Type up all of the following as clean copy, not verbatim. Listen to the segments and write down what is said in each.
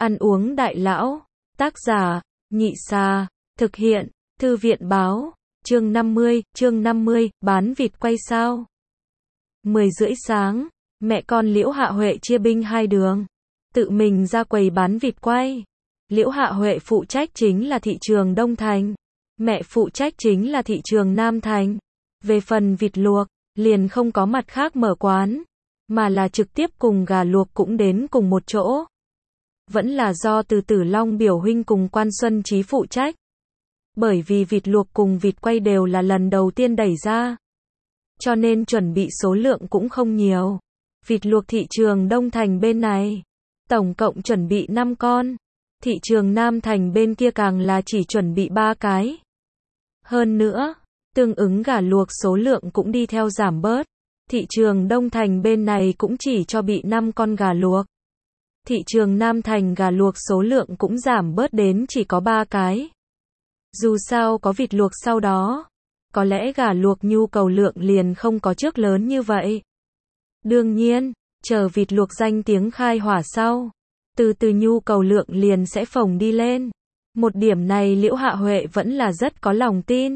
Ăn uống đại lão. Tác giả, Nhị Xà. Thực hiện, Thư viện báo. Chương 50, bán vịt quay sao? 10:30 sáng, mẹ con Liễu Hạ Huệ chia binh hai đường. Tự mình ra quầy bán vịt quay. Liễu Hạ Huệ phụ trách chính là thị trường Đông Thành. Mẹ phụ trách chính là thị trường Nam Thành. Về phần vịt luộc, liền không có mặt khác mở quán, mà là trực tiếp cùng gà luộc cũng đến cùng một chỗ. Vẫn là do Từ Tử Long biểu huynh cùng Quan Xuân Chí phụ trách. Bởi vì vịt luộc cùng vịt quay đều là lần đầu tiên đẩy ra, cho nên chuẩn bị số lượng cũng không nhiều. Vịt luộc thị trường Đông Thành bên này, tổng cộng chuẩn bị 5 con. Thị trường Nam Thành bên kia càng là chỉ chuẩn bị 3 cái. Hơn nữa, tương ứng gà luộc số lượng cũng đi theo giảm bớt. Thị trường Đông Thành bên này cũng chỉ cho bị 5 con gà luộc. Thị trường Nam Thành gà luộc số lượng cũng giảm bớt đến chỉ có 3 cái. Dù sao có vịt luộc sau đó, có lẽ gà luộc nhu cầu lượng liền không có trước lớn như vậy. Đương nhiên, chờ vịt luộc danh tiếng khai hỏa sau, từ từ nhu cầu lượng liền sẽ phồng đi lên. Một điểm này Liễu Hạ Huệ vẫn là rất có lòng tin.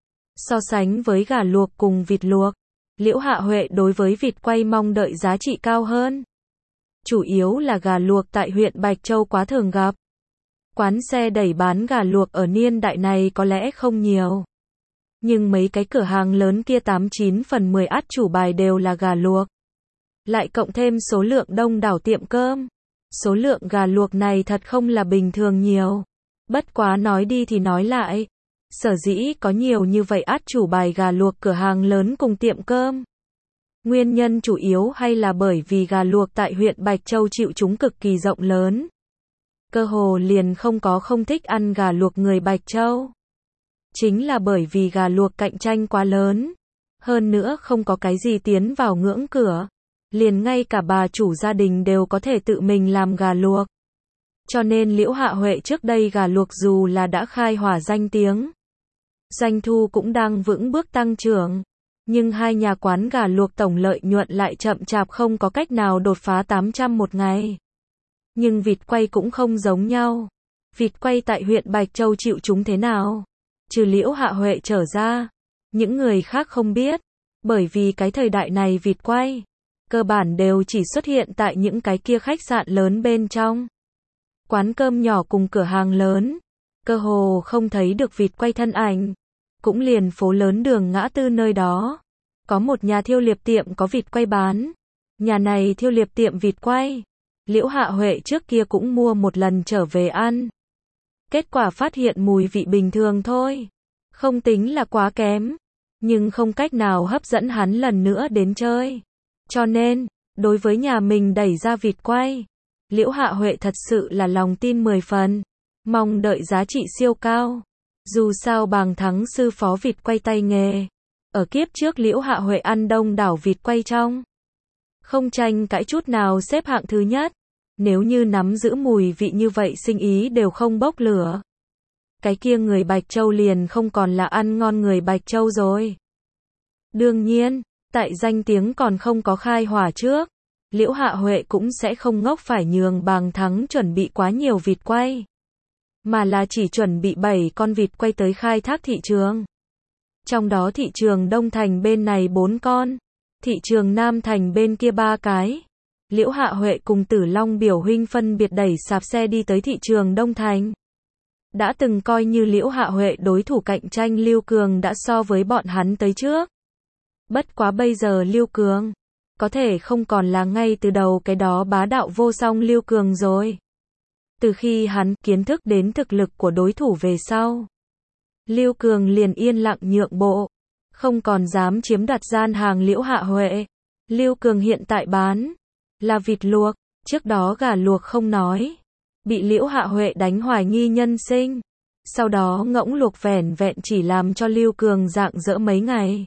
So sánh với gà luộc cùng vịt luộc, Liễu Hạ Huệ đối với vịt quay mong đợi giá trị cao hơn. Chủ yếu là gà luộc tại huyện Bạch Châu quá thường gặp. Quán xe đẩy bán gà luộc ở niên đại này có lẽ không nhiều. Nhưng mấy cái cửa hàng lớn kia 89 phần 10 át chủ bài đều là gà luộc. Lại cộng thêm số lượng đông đảo tiệm cơm. Số lượng gà luộc này thật không là bình thường nhiều. Bất quá nói đi thì nói lại. Sở dĩ có nhiều như vậy át chủ bài gà luộc cửa hàng lớn cùng tiệm cơm. Nguyên nhân chủ yếu hay là bởi vì gà luộc tại huyện Bạch Châu chịu chúng cực kỳ rộng lớn. Cơ hồ liền không có không thích ăn gà luộc người Bạch Châu. Chính là bởi vì gà luộc cạnh tranh quá lớn. Hơn nữa không có cái gì tiến vào ngưỡng cửa. Liền ngay cả bà chủ gia đình đều có thể tự mình làm gà luộc. Cho nên Liễu Hạ Huệ trước đây gà luộc dù là đã khai hỏa danh tiếng, doanh thu cũng đang vững bước tăng trưởng. Nhưng hai nhà quán gà luộc tổng lợi nhuận lại chậm chạp không có cách nào đột phá 800 một ngày. Nhưng vịt quay cũng không giống nhau. Vịt quay tại huyện Bạch Châu chịu chúng thế nào? Trừ Liễu Hạ Huệ trở ra, những người khác không biết. Bởi vì cái thời đại này vịt quay, cơ bản đều chỉ xuất hiện tại những cái kia khách sạn lớn bên trong. Quán cơm nhỏ cùng cửa hàng lớn, cơ hồ không thấy được vịt quay thân ảnh. Cũng liền phố lớn đường Ngã Tư nơi đó, có một nhà thiêu liệp tiệm có vịt quay bán. Nhà này thiêu liệp tiệm vịt quay, Liễu Hạ Huệ trước kia cũng mua một lần trở về ăn. Kết quả phát hiện mùi vị bình thường thôi, không tính là quá kém, nhưng không cách nào hấp dẫn hắn lần nữa đến chơi. Cho nên, đối với nhà mình đẩy ra vịt quay, Liễu Hạ Huệ thật sự là lòng tin 10 phần, mong đợi giá trị siêu cao. Dù sao Bàng Thắng sư phó vịt quay tay nghề, ở kiếp trước Liễu Hạ Huệ ăn đông đảo vịt quay trong, không tranh cãi chút nào xếp hạng thứ nhất. Nếu như nắm giữ mùi vị như vậy sinh ý đều không bốc lửa, cái kia người Bạch Châu liền không còn là ăn ngon người Bạch Châu rồi. Đương nhiên, tại danh tiếng còn không có khai hỏa trước, Liễu Hạ Huệ cũng sẽ không ngốc phải nhường Bàng Thắng chuẩn bị quá nhiều vịt quay, mà là chỉ chuẩn bị 7 con vịt quay tới khai thác thị trường. Trong đó thị trường Đông Thành bên này 4 con, thị trường Nam Thành bên kia 3 cái. Liễu Hạ Huệ cùng Tử Long biểu huynh phân biệt đẩy sạp xe đi tới thị trường Đông Thành. Đã từng coi như Liễu Hạ Huệ đối thủ cạnh tranh Lưu Cường đã so với bọn hắn tới trước. Bất quá bây giờ Lưu Cường, có thể không còn là ngay từ đầu cái đó bá đạo vô song Lưu Cường rồi. Từ khi hắn kiến thức đến thực lực của đối thủ về sau, Lưu Cường liền yên lặng nhượng bộ, không còn dám chiếm đoạt gian hàng Liễu Hạ Huệ. Lưu Cường hiện tại bán là vịt luộc, trước đó gà luộc không nói, bị Liễu Hạ Huệ đánh hoài nghi nhân sinh. Sau đó ngỗng luộc vẻn vẹn chỉ làm cho Lưu Cường rạng rỡ mấy ngày.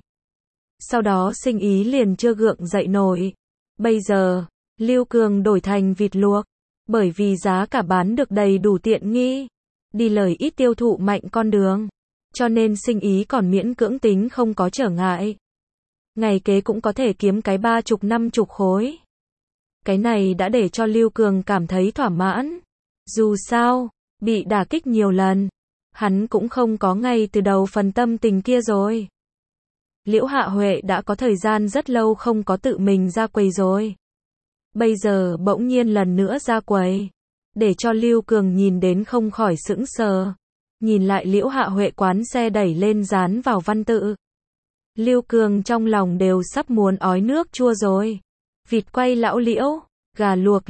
Sau đó sinh ý liền chưa gượng dậy nổi. Bây giờ, Lưu Cường đổi thành vịt luộc, bởi vì giá cả bán được đầy đủ tiện nghi, đi lời ít tiêu thụ mạnh con đường, cho nên sinh ý còn miễn cưỡng tính không có trở ngại. Ngày kế cũng có thể kiếm cái 30-50 khối. Cái này đã để cho Lưu Cường cảm thấy thỏa mãn. Dù sao, bị đả kích nhiều lần, hắn cũng không có ngay từ đầu phần tâm tình kia rồi. Liễu Hạ Huệ đã có thời gian rất lâu không có tự mình ra quầy rồi. Bây giờ bỗng nhiên lần nữa ra quầy, để cho Lưu Cường nhìn đến không khỏi sững sờ. Nhìn lại Liễu Hạ Huệ quán xe đẩy lên dán vào văn tự. Lưu Cường trong lòng đều sắp muốn ói nước chua rồi. Vịt quay lão Liễu, gà luộc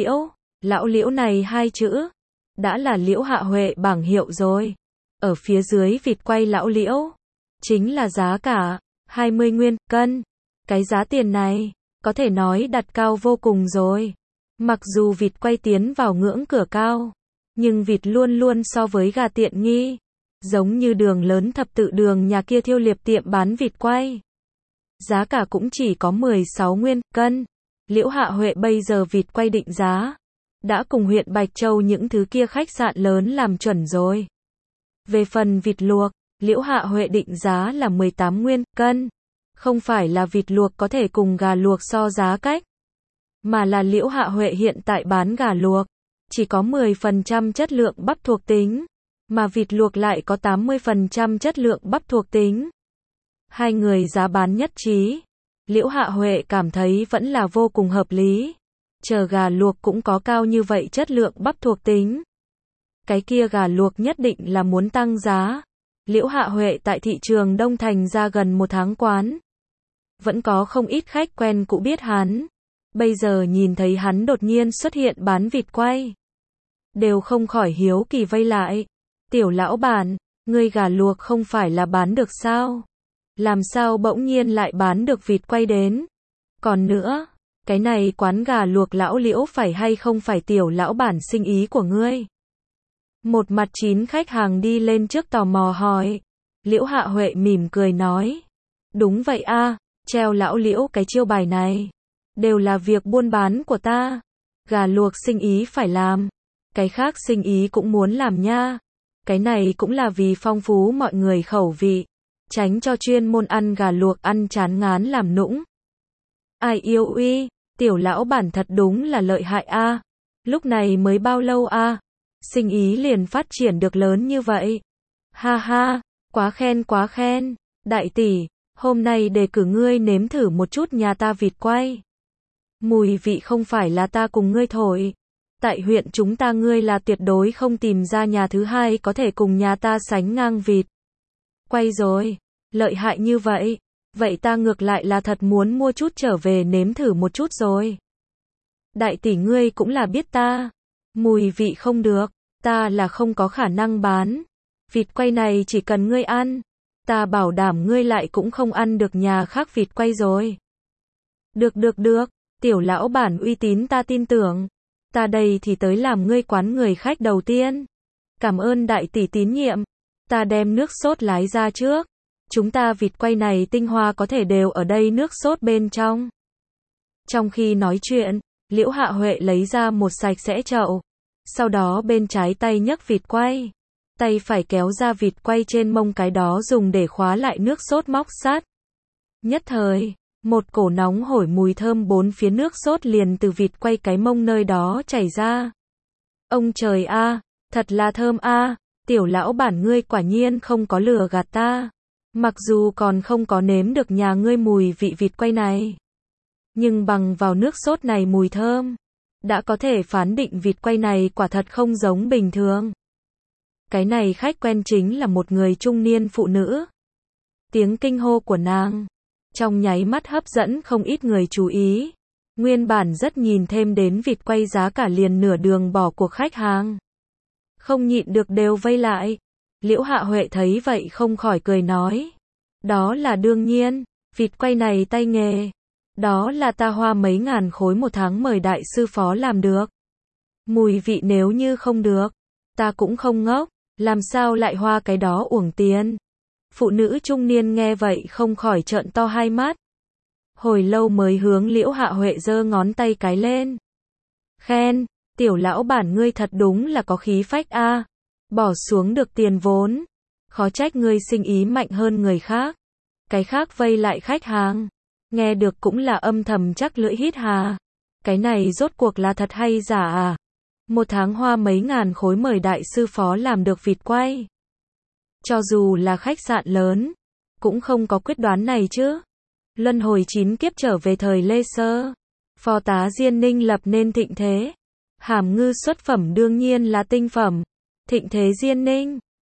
lão Liễu này hai chữ, đã là Liễu Hạ Huệ bảng hiệu rồi. Ở phía dưới vịt quay lão Liễu, chính là giá cả, 20 nguyên cân. Cái giá tiền này, có thể nói đặt cao vô cùng rồi. Mặc dù vịt quay tiến vào ngưỡng cửa cao, nhưng vịt luôn luôn so với gà tiện nghi. Giống như đường lớn thập tự đường nhà kia Thiêu Liệp tiệm bán vịt quay. Giá cả cũng chỉ có 16 nguyên cân. Liễu Hạ Huệ bây giờ vịt quay định giá, đã cùng huyện Bạch Châu những thứ kia khách sạn lớn làm chuẩn rồi. Về phần vịt luộc, Liễu Hạ Huệ định giá là 18 nguyên cân. Không phải là vịt luộc có thể cùng gà luộc so giá cách, mà là Liễu Hạ Huệ hiện tại bán gà luộc chỉ có 10% chất lượng bắp thuộc tính, mà vịt luộc lại có 80% chất lượng bắp thuộc tính. Hai người giá bán nhất trí. Liễu Hạ Huệ cảm thấy vẫn là vô cùng hợp lý. Chờ gà luộc cũng có cao như vậy chất lượng bắp thuộc tính, cái kia gà luộc nhất định là muốn tăng giá. Liễu Hạ Huệ tại thị trường Đông Thành ra gần một tháng quán, vẫn có không ít khách quen cũ biết hắn. Bây giờ nhìn thấy hắn đột nhiên xuất hiện bán vịt quay, đều không khỏi hiếu kỳ vây lại. Tiểu lão bản, ngươi gà luộc không phải là bán được sao? Làm sao bỗng nhiên lại bán được vịt quay đến? Còn nữa, cái này quán gà luộc lão Liễu phải hay không phải tiểu lão bản sinh ý của ngươi? Một mặt 9 khách hàng đi lên trước tò mò hỏi. Liễu Hạ Huệ mỉm cười nói. Đúng vậy a, treo lão Liễu cái chiêu bài này, đều là việc buôn bán của ta. Gà luộc sinh ý phải làm, cái khác sinh ý cũng muốn làm nha. Cái này cũng là vì phong phú mọi người khẩu vị, tránh cho chuyên môn ăn gà luộc ăn chán ngán làm nũng. Ai yêu uy, tiểu lão bản thật đúng là lợi hại a. Lúc này mới bao lâu a, sinh ý liền phát triển được lớn như vậy. Ha ha, quá khen. Đại tỷ, hôm nay đề cử ngươi nếm thử một chút nhà ta vịt quay. Mùi vị không phải là ta cùng ngươi thổi. Tại huyện chúng ta ngươi là tuyệt đối không tìm ra nhà thứ hai có thể cùng nhà ta sánh ngang vịt quay rồi. Lợi hại như vậy, vậy ta ngược lại là thật muốn mua chút trở về nếm thử một chút rồi. Đại tỷ ngươi cũng là biết ta, mùi vị không được, ta là không có khả năng bán. Vịt quay này chỉ cần ngươi ăn, ta bảo đảm ngươi lại cũng không ăn được nhà khác vịt quay rồi. Được, tiểu lão bản uy tín ta tin tưởng. Ta đây thì tới làm ngươi quán người khách đầu tiên. Cảm ơn đại tỷ tín nhiệm. Ta đem nước sốt lái ra trước. Chúng ta vịt quay này tinh hoa có thể đều ở đây nước sốt bên trong. Trong khi nói chuyện, Liễu Hạ Huệ lấy ra một sạch sẽ chậu. Sau đó bên trái tay nhấc vịt quay, tay phải kéo ra vịt quay trên mông cái đó dùng để khóa lại nước sốt móc sắt. Nhất thời, một cổ nóng hổi mùi thơm bốn phía nước sốt liền từ vịt quay cái mông nơi đó chảy ra. Ông trời a, thật là thơm a, tiểu lão bản ngươi quả nhiên không có lừa gạt ta. Mặc dù còn không có nếm được nhà ngươi mùi vị vịt quay này, nhưng bằng vào nước sốt này mùi thơm, đã có thể phán định vịt quay này quả thật không giống bình thường. Cái này khách quen chính là một người trung niên phụ nữ. Tiếng kinh hô của nàng trong nháy mắt hấp dẫn không ít người chú ý. Nguyên bản rất nhìn thêm đến vịt quay giá cả liền nửa đường bỏ cuộc khách hàng, không nhịn được đều vây lại. Liễu Hạ Huệ thấy vậy không khỏi cười nói. Đó là đương nhiên, vịt quay này tay nghề. Đó là ta hoa mấy ngàn khối một tháng mời đại sư phó làm được. Mùi vị nếu như không được, ta cũng không ngốc, làm sao lại hoa cái đó uổng tiền. Phụ nữ trung niên nghe vậy không khỏi trợn to hai mắt. Hồi lâu mới hướng Liễu Hạ Huệ giơ ngón tay cái lên. Khen, tiểu lão bản ngươi thật đúng là có khí phách a. Bỏ xuống được tiền vốn, khó trách ngươi sinh ý mạnh hơn người khác. Cái khác vây lại khách hàng, nghe được cũng là âm thầm chắc lưỡi hít hà. Cái này rốt cuộc là thật hay giả à? Một tháng hoa mấy ngàn khối mời đại sư phó làm được vịt quay. Cho dù là khách sạn lớn, cũng không có quyết đoán này chứ. Luân hồi 9 kiếp trở về thời Lê Sơ. Phó tá Diên Ninh lập nên thịnh thế. Hàm Ngư xuất phẩm đương nhiên là tinh phẩm. Thịnh thế Diên Ninh.